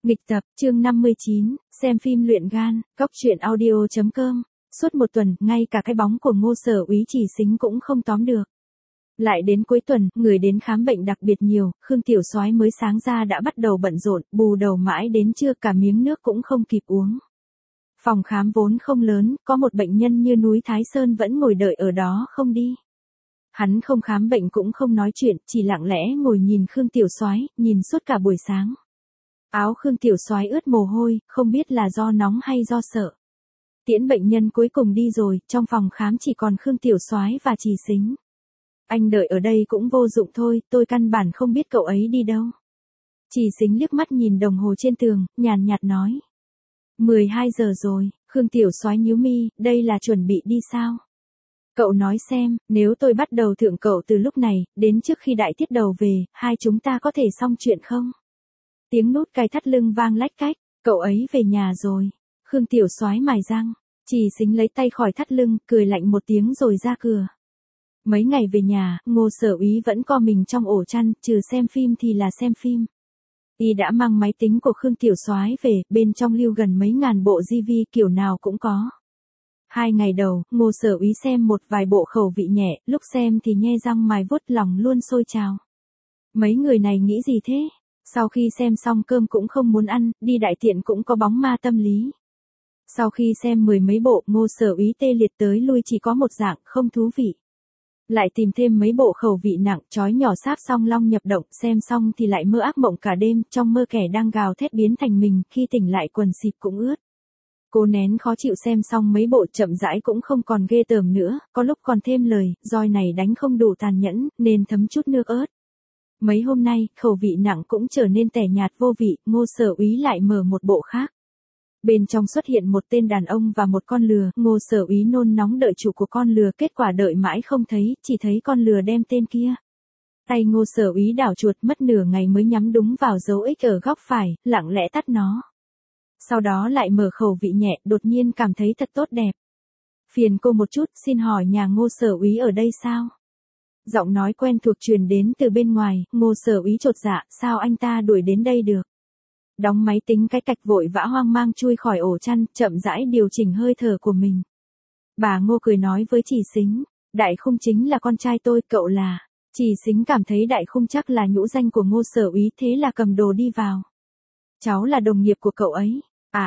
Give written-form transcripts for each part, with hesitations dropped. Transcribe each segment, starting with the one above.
Nghịch tập, chương 59, xem phim luyện gan, góc truyện audio.com. Suốt một tuần, ngay cả cái bóng của Ngô Sở Úy Chỉ Xính cũng không tóm được. Lại đến cuối tuần, người đến khám bệnh đặc biệt nhiều, Khương Tiểu Soái mới sáng ra đã bắt đầu bận rộn, bù đầu mãi đến trưa cả miếng nước cũng không kịp uống. Phòng khám vốn không lớn, có một bệnh nhân như núi Thái Sơn vẫn ngồi đợi ở đó không đi. Hắn không khám bệnh cũng không nói chuyện, chỉ lặng lẽ ngồi nhìn Khương Tiểu Soái, nhìn suốt cả buổi sáng. Áo Khương Tiểu Soái ướt mồ hôi, không biết là do nóng hay do sợ. Tiễn bệnh nhân cuối cùng đi rồi, trong phòng khám chỉ còn Khương Tiểu Soái và Chỉ Xính. Anh đợi ở đây cũng vô dụng thôi, tôi căn bản không biết cậu ấy đi đâu. Chỉ Xính liếc mắt nhìn đồng hồ trên tường, nhàn nhạt nói. 12 giờ rồi, Khương Tiểu Soái nhíu mi, đây là chuẩn bị đi sao? Cậu nói xem, nếu tôi bắt đầu thượng cậu từ lúc này, đến trước khi đại tiết đầu về, hai chúng ta có thể xong chuyện không? Tiếng nút cài thắt lưng vang lách cách, cậu ấy về nhà rồi. Khương Tiểu Soái mài răng, Chỉ Xính lấy tay khỏi thắt lưng, cười lạnh một tiếng rồi ra cửa. Mấy ngày về nhà, Ngô Sở Úy vẫn co mình trong ổ chăn, trừ xem phim thì là xem phim. Y đã mang máy tính của Khương Tiểu Soái về, bên trong lưu gần mấy ngàn bộ DVD kiểu nào cũng có. 2 ngày đầu, Ngô Sở Úy xem một vài bộ khẩu vị nhẹ, lúc xem thì nhe răng mài vuốt lòng luôn sôi trào. Mấy người này nghĩ gì thế? Sau khi xem xong cơm cũng không muốn ăn, đi đại tiện cũng có bóng ma tâm lý. Sau khi xem 10 mấy bộ, Ngô Sở Úy tê liệt tới lui chỉ có một dạng, không thú vị. Lại tìm thêm mấy bộ khẩu vị nặng, chói nhỏ sáp song long nhập động, xem xong thì lại mơ ác mộng cả đêm, trong mơ kẻ đang gào thét biến thành mình, khi tỉnh lại quần xịp cũng ướt. Cố nén khó chịu xem xong mấy bộ chậm rãi cũng không còn ghê tởm nữa, có lúc còn thêm lời, roi này đánh không đủ tàn nhẫn, nên thấm chút nước ớt. Mấy hôm nay, khẩu vị nặng cũng trở nên tẻ nhạt vô vị, Ngô Sở Úy lại mở một bộ khác. Bên trong xuất hiện một tên đàn ông và một con lừa, Ngô Sở Úy nôn nóng đợi chủ của con lừa, kết quả đợi mãi không thấy, chỉ thấy con lừa đem tên kia. Tay Ngô Sở Úy đảo chuột mất nửa ngày mới nhắm đúng vào dấu X ở góc phải, lặng lẽ tắt nó. Sau đó lại mở khẩu vị nhẹ, đột nhiên cảm thấy thật tốt đẹp. Phiền cô một chút, xin hỏi nhà Ngô Sở Úy ở đây sao? Giọng nói quen thuộc truyền đến từ bên ngoài, Ngô Sở Úy chột dạ, sao anh ta đuổi đến đây được? Đóng máy tính cái cạch vội vã hoang mang chui khỏi ổ chăn, chậm rãi điều chỉnh hơi thở của mình. Bà Ngô cười nói với Chỉ Xính, Đại Khung chính là con trai tôi, cậu là. Chỉ Xính cảm thấy Đại Khung chắc là nhũ danh của Ngô Sở Úy, thế là cầm đồ đi vào. Cháu là đồng nghiệp của cậu ấy.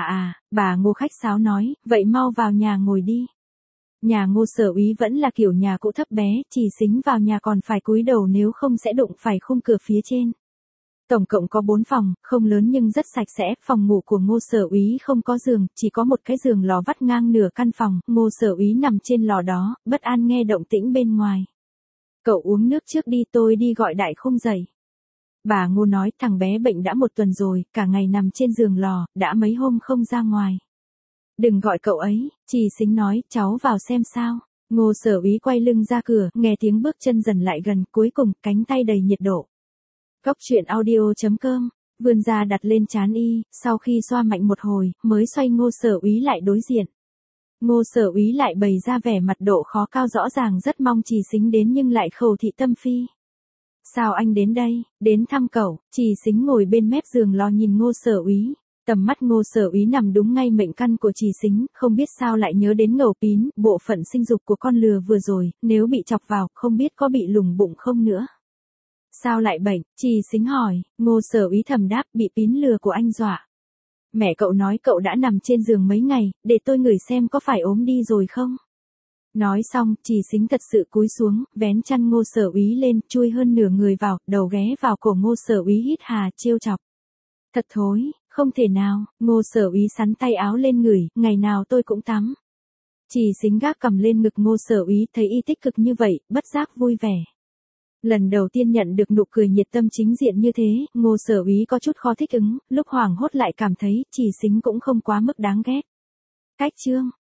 Bà Ngô khách sáo nói, vậy mau vào nhà ngồi đi. Nhà Ngô Sở Úy vẫn là kiểu nhà cũ thấp bé, Chỉ Xính vào nhà còn phải cúi đầu nếu không sẽ đụng phải khung cửa phía trên. Tổng cộng có 4 phòng, không lớn nhưng rất sạch sẽ, phòng ngủ của Ngô Sở Úy không có giường, chỉ có một cái giường lò vắt ngang nửa căn phòng, Ngô Sở Úy nằm trên lò đó, bất an nghe động tĩnh bên ngoài. Cậu uống nước trước đi, tôi đi gọi Đại Khung dậy. Bà Ngô nói, thằng bé bệnh đã 1 tuần rồi, cả ngày nằm trên giường lò, đã mấy hôm không ra ngoài. Đừng gọi cậu ấy, Chỉ Xính nói, cháu vào xem sao. Ngô Sở Úy quay lưng ra cửa, nghe tiếng bước chân dần lại gần, cuối cùng, cánh tay đầy nhiệt độ. Góc truyện audio.com, vươn ra đặt lên trán y, sau khi xoa mạnh một hồi, mới xoay Ngô Sở Úy lại đối diện. Ngô Sở Úy lại bày ra vẻ mặt độ khó cao, rõ ràng rất mong Chỉ Xính đến nhưng lại khẩu thị tâm phi. Sao anh đến đây? Đến thăm cậu. Chỉ Xính ngồi bên mép giường lo nhìn Ngô Sở Úy. Tầm mắt Ngô Sở Úy nằm đúng ngay mệnh căn của Chỉ Xính, không biết sao lại nhớ đến ngầu pín, bộ phận sinh dục của con lừa vừa rồi, nếu bị chọc vào, không biết có bị lủng bụng không nữa. Sao lại bệnh? Chỉ Xính hỏi. Ngô Sở Úy thầm đáp, bị pín lừa của anh dọa. Mẹ cậu nói cậu đã nằm trên giường mấy ngày, để tôi ngửi xem có phải ốm đi rồi không? Nói xong, Chỉ Xính thật sự cúi xuống, vén chăn Ngô Sở Úy lên, chui hơn nửa người vào, đầu ghé vào cổ Ngô Sở Úy hít hà, trêu chọc. Thật thối, không thể nào. Ngô Sở Úy sắn tay áo lên ngửi, ngày nào tôi cũng tắm. Chỉ Xính gác cầm lên ngực Ngô Sở Úy, thấy y tích cực như vậy, bất giác vui vẻ. Lần đầu tiên nhận được nụ cười nhiệt tâm chính diện như thế, Ngô Sở Úy có chút khó thích ứng, lúc hoảng hốt lại cảm thấy Chỉ Xính cũng không quá mức đáng ghét. Cách chương